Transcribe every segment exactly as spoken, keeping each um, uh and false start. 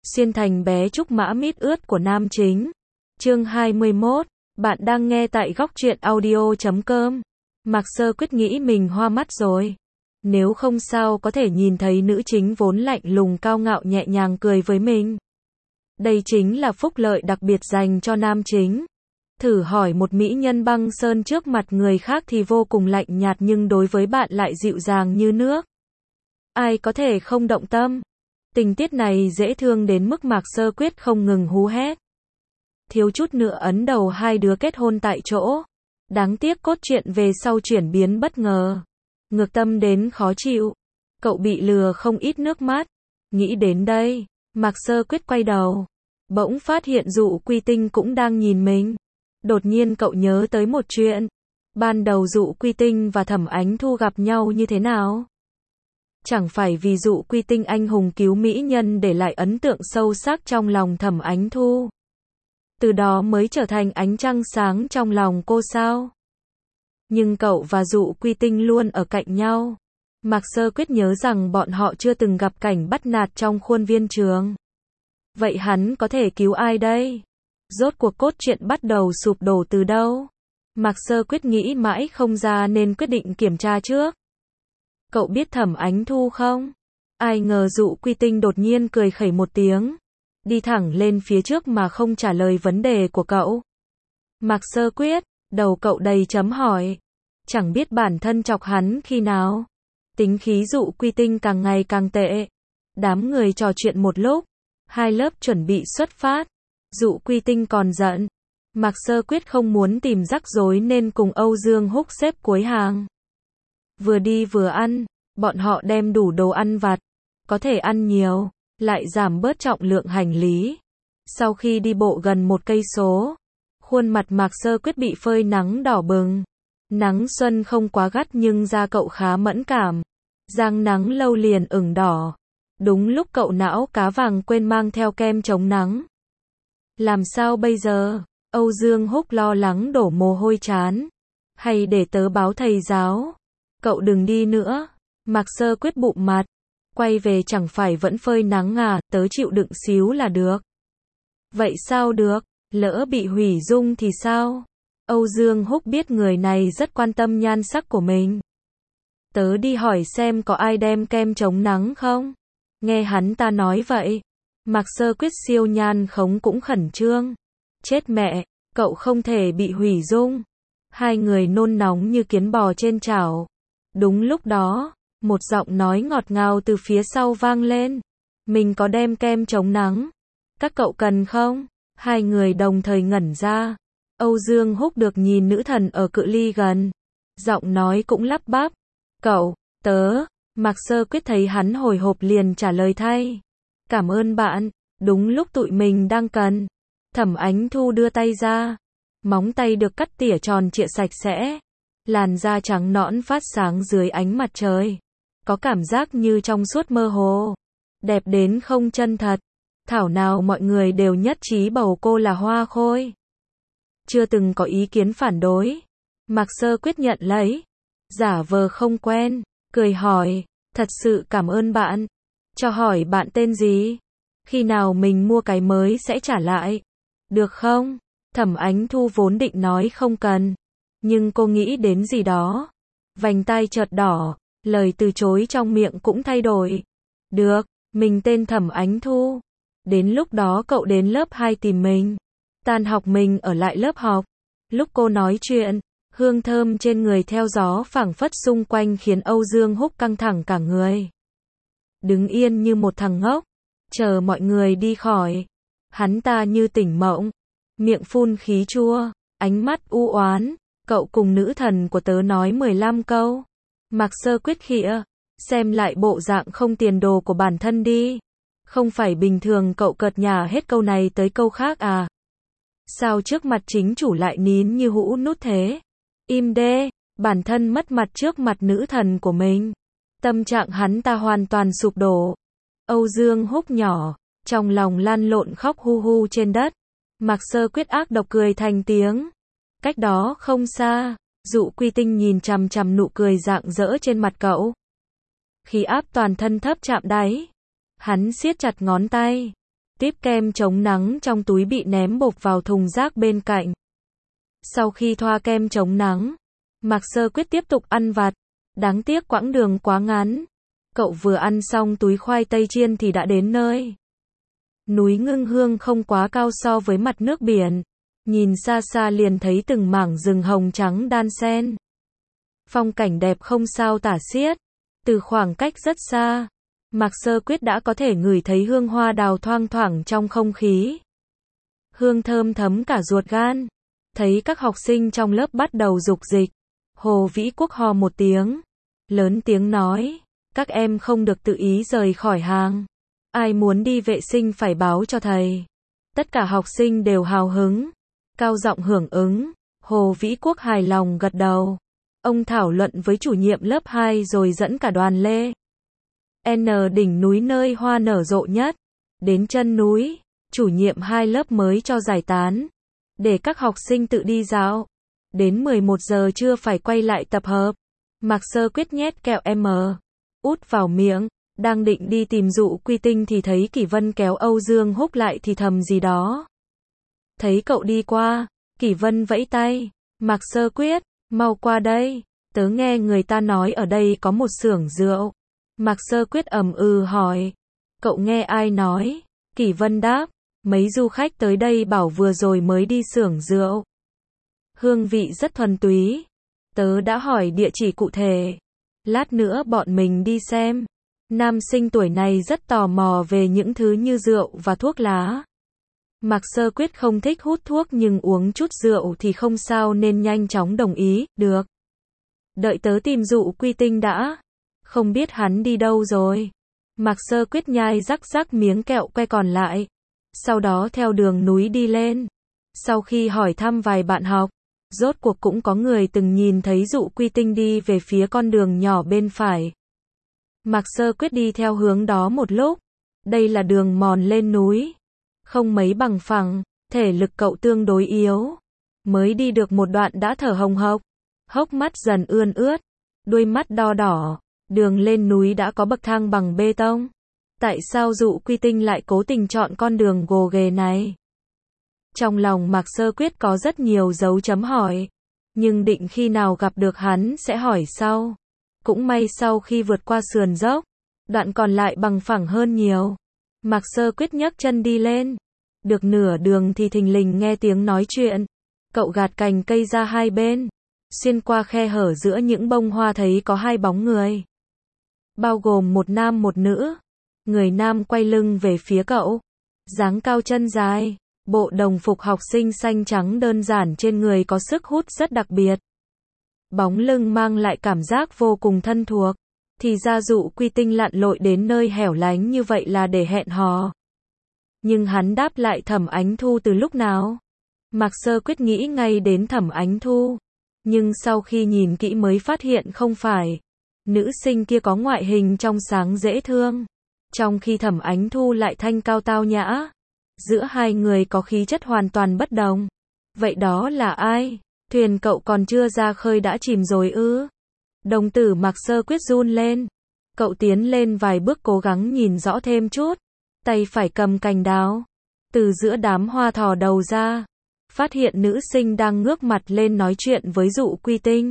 Xuyên thành bé trúc mã mít ướt của nam chính. Chương hai mươi mốt. Bạn đang nghe tại góc truyện audio chấm com. Mạc Sơ Quyết nghĩ mình hoa mắt rồi. Nếu không sao có thể nhìn thấy nữ chính vốn lạnh lùng cao ngạo nhẹ nhàng cười với mình. Đây chính là phúc lợi đặc biệt dành cho nam chính. Thử hỏi một mỹ nhân băng sơn trước mặt người khác thì vô cùng lạnh nhạt nhưng đối với bạn lại dịu dàng như nước. Ai có thể không động tâm? Tình tiết này dễ thương đến mức Mạc Sơ Quyết không ngừng hú hét. Thiếu chút nữa ấn đầu hai đứa kết hôn tại chỗ. Đáng tiếc cốt truyện về sau chuyển biến bất ngờ. Ngược tâm đến khó chịu. Cậu bị lừa không ít nước mắt. Nghĩ đến đây, Mạc Sơ Quyết quay đầu. Bỗng phát hiện Dụ Quy Tinh cũng đang nhìn mình. Đột nhiên cậu nhớ tới một chuyện. Ban đầu Dụ Quy Tinh và Thẩm Ánh Thu gặp nhau như thế nào? Chẳng phải vì Dụ Quy Tinh anh hùng cứu mỹ nhân để lại ấn tượng sâu sắc trong lòng Thẩm Ánh Thu. Từ đó mới trở thành ánh trăng sáng trong lòng cô sao? Nhưng cậu và Dụ Quy Tinh luôn ở cạnh nhau. Mạc Sơ Quyết nhớ rằng bọn họ chưa từng gặp cảnh bắt nạt trong khuôn viên trường. Vậy hắn có thể cứu ai đây? Rốt cuộc cốt truyện bắt đầu sụp đổ từ đâu? Mạc Sơ Quyết nghĩ mãi không ra nên quyết định kiểm tra trước. Cậu biết Thẩm Ánh Thu không? Ai ngờ Dụ Quy Tinh đột nhiên cười khẩy một tiếng. Đi thẳng lên phía trước mà không trả lời vấn đề của cậu. Mạc Sơ Quyết, đầu cậu đầy chấm hỏi. Chẳng biết bản thân chọc hắn khi nào. Tính khí Dụ Quy Tinh càng ngày càng tệ. Đám người trò chuyện một lúc. Hai lớp chuẩn bị xuất phát. Dụ Quy Tinh còn giận. Mạc Sơ Quyết không muốn tìm rắc rối nên cùng Âu Dương Húc xếp cuối hàng. Vừa đi vừa ăn, bọn họ đem đủ đồ ăn vặt. Có thể ăn nhiều, lại giảm bớt trọng lượng hành lý. Sau khi đi bộ gần một cây số, khuôn mặt Mạc Sơ Quyết bị phơi nắng đỏ bừng. Nắng xuân không quá gắt nhưng da cậu khá mẫn cảm. Rang nắng lâu liền ửng đỏ. Đúng lúc cậu não cá vàng quên mang theo kem chống nắng. Làm sao bây giờ? Âu Dương Húc lo lắng đổ mồ hôi chán. Hay để tớ báo thầy giáo? Cậu đừng đi nữa. Mạc Sơ Quyết bụng mặt. Quay về chẳng phải vẫn phơi nắng à, tớ chịu đựng xíu là được. Vậy sao được? Lỡ bị hủy dung thì sao? Âu Dương Húc biết người này rất quan tâm nhan sắc của mình. Tớ đi hỏi xem có ai đem kem chống nắng không? Nghe hắn ta nói vậy. Mạc Sơ Quyết siêu nhan khống cũng khẩn trương. Chết mẹ, cậu không thể bị hủy dung. Hai người nôn nóng như kiến bò trên chảo. Đúng lúc đó, một giọng nói ngọt ngào từ phía sau vang lên. Mình có đem kem chống nắng. Các cậu cần không? Hai người đồng thời ngẩn ra. Âu Dương Húc được nhìn nữ thần ở cự ly gần. Giọng nói cũng lắp bắp. Cậu, tớ. Mạc Sơ Quyết thấy hắn hồi hộp liền trả lời thay. Cảm ơn bạn. Đúng lúc tụi mình đang cần. Thẩm Ánh Thu đưa tay ra. Móng tay được cắt tỉa tròn trịa sạch sẽ. Làn da trắng nõn phát sáng dưới ánh mặt trời. Có cảm giác như trong suốt mơ hồ. Đẹp đến không chân thật. Thảo nào mọi người đều nhất trí bầu cô là hoa khôi. Chưa từng có ý kiến phản đối. Mạc Sơ Quyết nhận lấy. Giả vờ không quen. Cười hỏi. Thật sự cảm ơn bạn. Cho hỏi bạn tên gì? Khi nào mình mua cái mới sẽ trả lại. Được không? Thẩm Ánh Thu vốn định nói không cần. Nhưng cô nghĩ đến gì đó. Vành tai chợt đỏ. Lời từ chối trong miệng cũng thay đổi. Được, mình tên Thẩm Ánh Thu. Đến lúc đó cậu đến lớp hai tìm mình. Tan học mình ở lại lớp học. Lúc cô nói chuyện, hương thơm trên người theo gió phảng phất xung quanh khiến Âu Dương Húc căng thẳng cả người. Đứng yên như một thằng ngốc. Chờ mọi người đi khỏi. Hắn ta như tỉnh mộng. Miệng phun khí chua. Ánh mắt u oán. Cậu cùng nữ thần của tớ nói mười lăm câu. Mạc Sơ Quyết khịa. Xem lại bộ dạng không tiền đồ của bản thân đi. Không phải bình thường cậu cợt nhả hết câu này tới câu khác à? Sao trước mặt chính chủ lại nín như hũ nút thế? Im đê. Bản thân mất mặt trước mặt nữ thần của mình. Tâm trạng hắn ta hoàn toàn sụp đổ. Âu Dương Húc nhỏ. Trong lòng lăn lộn khóc hu hu trên đất. Mạc Sơ Quyết ác độc cười thành tiếng. Cách đó không xa. Dụ Quy Tinh nhìn chằm chằm nụ cười rạng rỡ trên mặt cậu. Khí áp toàn thân thấp chạm đáy. Hắn siết chặt ngón tay. Tiếp kem chống nắng trong túi bị ném bộp vào thùng rác bên cạnh. Sau khi thoa kem chống nắng, Mạc Sơ Quyết tiếp tục ăn vặt. Đáng tiếc quãng đường quá ngắn. Cậu vừa ăn xong túi khoai tây chiên thì đã đến nơi. Núi Ngưng Hương không quá cao so với mặt nước biển. Nhìn xa xa liền thấy từng mảng rừng hồng trắng đan xen. Phong cảnh đẹp không sao tả xiết. Từ khoảng cách rất xa, Mạc Sơ Quyết đã có thể ngửi thấy hương hoa đào thoang thoảng trong không khí. Hương thơm thấm cả ruột gan. Thấy các học sinh trong lớp bắt đầu rục dịch. Hồ Vĩ Quốc hò một tiếng. Lớn tiếng nói, các em không được tự ý rời khỏi hàng. Ai muốn đi vệ sinh phải báo cho thầy. Tất cả học sinh đều hào hứng, cao giọng hưởng ứng. Hồ Vĩ Quốc hài lòng gật đầu. Ông thảo luận với chủ nhiệm lớp hai rồi dẫn cả đoàn lê. N đỉnh núi nơi hoa nở rộ nhất. Đến chân núi, chủ nhiệm hai lớp mới cho giải tán. Để các học sinh tự đi dạo. Đến mười một giờ trưa phải quay lại tập hợp. Mạc Sơ Quyết nhét kẹo M. út vào miệng. Đang định đi tìm Dụ Quy Tinh thì thấy Kỷ Vân kéo Âu Dương Húc lại thì thầm gì đó. Thấy cậu đi qua, Kỷ Vân vẫy tay. Mạc Sơ Quyết, mau qua đây. Tớ nghe người ta nói ở đây có một xưởng rượu. Mạc Sơ Quyết ầm ừ hỏi. Cậu nghe ai nói? Kỷ Vân đáp. Mấy du khách tới đây bảo vừa rồi mới đi xưởng rượu. Hương vị rất thuần túy. Tớ đã hỏi địa chỉ cụ thể. Lát nữa bọn mình đi xem. Nam sinh tuổi này rất tò mò về những thứ như rượu và thuốc lá. Mạc Sơ Quyết không thích hút thuốc nhưng uống chút rượu thì không sao nên nhanh chóng đồng ý, được. Đợi tớ tìm Dụ Quy Tinh đã. Không biết hắn đi đâu rồi. Mạc Sơ Quyết nhai rắc rắc miếng kẹo que còn lại. Sau đó theo đường núi đi lên. Sau khi hỏi thăm vài bạn học, rốt cuộc cũng có người từng nhìn thấy Dụ Quy Tinh đi về phía con đường nhỏ bên phải. Mạc Sơ Quyết đi theo hướng đó một lúc. Đây là đường mòn lên núi. Không mấy bằng phẳng, thể lực cậu tương đối yếu. Mới đi được một đoạn đã thở hồng hộc. Hốc mắt dần ươn ướt. Đuôi mắt đo đỏ. Đường lên núi đã có bậc thang bằng bê tông. Tại sao Dụ Quy Tinh lại cố tình chọn con đường gồ ghề này? Trong lòng Mạc Sơ Quyết có rất nhiều dấu chấm hỏi. Nhưng định khi nào gặp được hắn sẽ hỏi sau. Cũng may sau khi vượt qua sườn dốc, đoạn còn lại bằng phẳng hơn nhiều. Mạc Sơ Quyết nhấc chân đi lên. Được nửa đường thì thình lình nghe tiếng nói chuyện. Cậu gạt cành cây ra hai bên. Xuyên qua khe hở giữa những bông hoa thấy có hai bóng người. Bao gồm một nam một nữ. Người nam quay lưng về phía cậu. Dáng cao chân dài. Bộ đồng phục học sinh xanh trắng đơn giản trên người có sức hút rất đặc biệt. Bóng lưng mang lại cảm giác vô cùng thân thuộc. Thì ra Dụ Quy Tinh lặn lội đến nơi hẻo lánh như vậy là để hẹn hò. Nhưng hắn đáp lại Thẩm Ánh Thu từ lúc nào? Mạc Sơ Quyết nghĩ ngay đến Thẩm Ánh Thu. Nhưng sau khi nhìn kỹ mới phát hiện không phải. Nữ sinh kia có ngoại hình trong sáng dễ thương. Trong khi Thẩm Ánh Thu lại thanh cao tao nhã. Giữa hai người có khí chất hoàn toàn bất đồng. Vậy đó là ai? Thuyền cậu còn chưa ra khơi đã chìm rồi ư? Đồng tử Mạc Sơ Quyết run lên. Cậu tiến lên vài bước cố gắng nhìn rõ thêm chút. Tay phải cầm cành đào. Từ giữa đám hoa thò đầu ra. Phát hiện nữ sinh đang ngước mặt lên nói chuyện với Dụ Quy Tinh.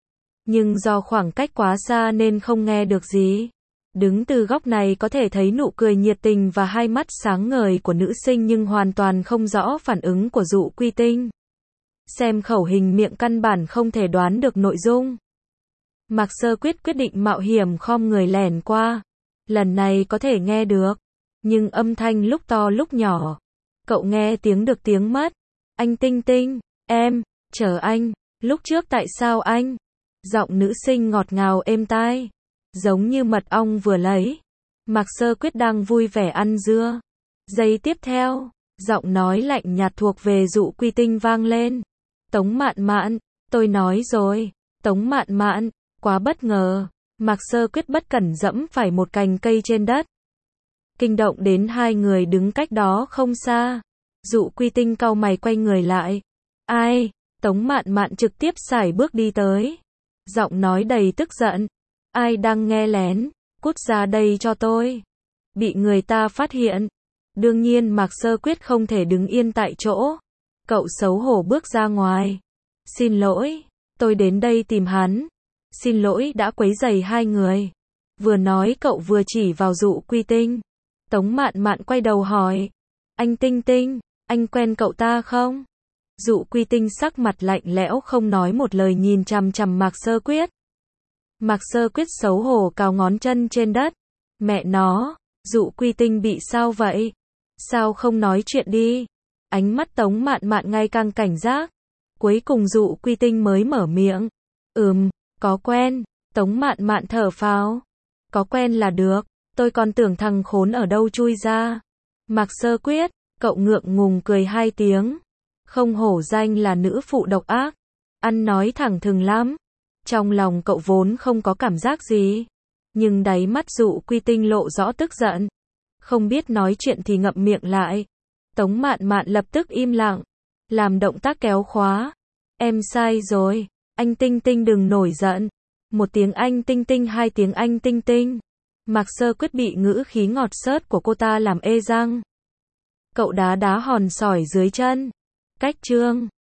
Nhưng do khoảng cách quá xa nên không nghe được gì. Đứng từ góc này có thể thấy nụ cười nhiệt tình và hai mắt sáng ngời của nữ sinh nhưng hoàn toàn không rõ phản ứng của Dụ Quy Tinh. Xem khẩu hình miệng căn bản không thể đoán được nội dung. Mạc Sơ Quyết quyết định mạo hiểm khom người lẻn qua. Lần này có thể nghe được. Nhưng âm thanh lúc to lúc nhỏ. Cậu nghe tiếng được tiếng mất. Anh Tinh Tinh, em, chờ anh. Lúc trước tại sao anh? Giọng nữ sinh ngọt ngào êm tai. Giống như mật ong vừa lấy. Mạc Sơ Quyết đang vui vẻ ăn dưa. Giây tiếp theo, giọng nói lạnh nhạt thuộc về Dụ Quy Tinh vang lên. Tống Mạn Mạn, tôi nói rồi. Tống Mạn Mạn, quá bất ngờ. Mạc Sơ Quyết bất cẩn dẫm phải một cành cây trên đất. Kinh động đến hai người đứng cách đó không xa. Dụ Quy Tinh cau mày quay người lại. Ai? Tống Mạn Mạn trực tiếp sải bước đi tới. Giọng nói đầy tức giận. Ai đang nghe lén? Cút ra đây cho tôi. Bị người ta phát hiện. Đương nhiên Mạc Sơ Quyết không thể đứng yên tại chỗ. Cậu xấu hổ bước ra ngoài. Xin lỗi, tôi đến đây tìm hắn. Xin lỗi đã quấy rầy hai người. Vừa nói cậu vừa chỉ vào Dụ Quy Tinh. Tống Mạn Mạn quay đầu hỏi. Anh Tinh Tinh, anh quen cậu ta không? Dụ Quy Tinh sắc mặt lạnh lẽo không nói một lời nhìn chằm chằm Mạc Sơ Quyết. Mạc Sơ Quyết xấu hổ cào ngón chân trên đất. Mẹ nó, Dụ Quy Tinh bị sao vậy? Sao không nói chuyện đi? Ánh mắt Tống Mạn Mạn ngày càng cảnh giác. Cuối cùng Dụ Quy Tinh mới mở miệng. Ừm, có quen. Tống Mạn Mạn thở phào. Có quen là được, tôi còn tưởng thằng khốn ở đâu chui ra. Mạc Sơ Quyết, cậu ngượng ngùng cười hai tiếng. Không hổ danh là nữ phụ độc ác. Ăn nói thẳng thừng lắm. Trong lòng cậu vốn không có cảm giác gì. Nhưng đáy mắt Dụ Quy Tinh lộ rõ tức giận. Không biết nói chuyện thì ngậm miệng lại. Tống Mạn Mạn lập tức im lặng. Làm động tác kéo khóa. Em sai rồi. Anh Tinh Tinh đừng nổi giận. Một tiếng anh Tinh Tinh, hai tiếng anh Tinh Tinh. Mạc Sơ Quyết bị ngữ khí ngọt xớt của cô ta làm ê răng. Cậu đá đá hòn sỏi dưới chân. Cách chương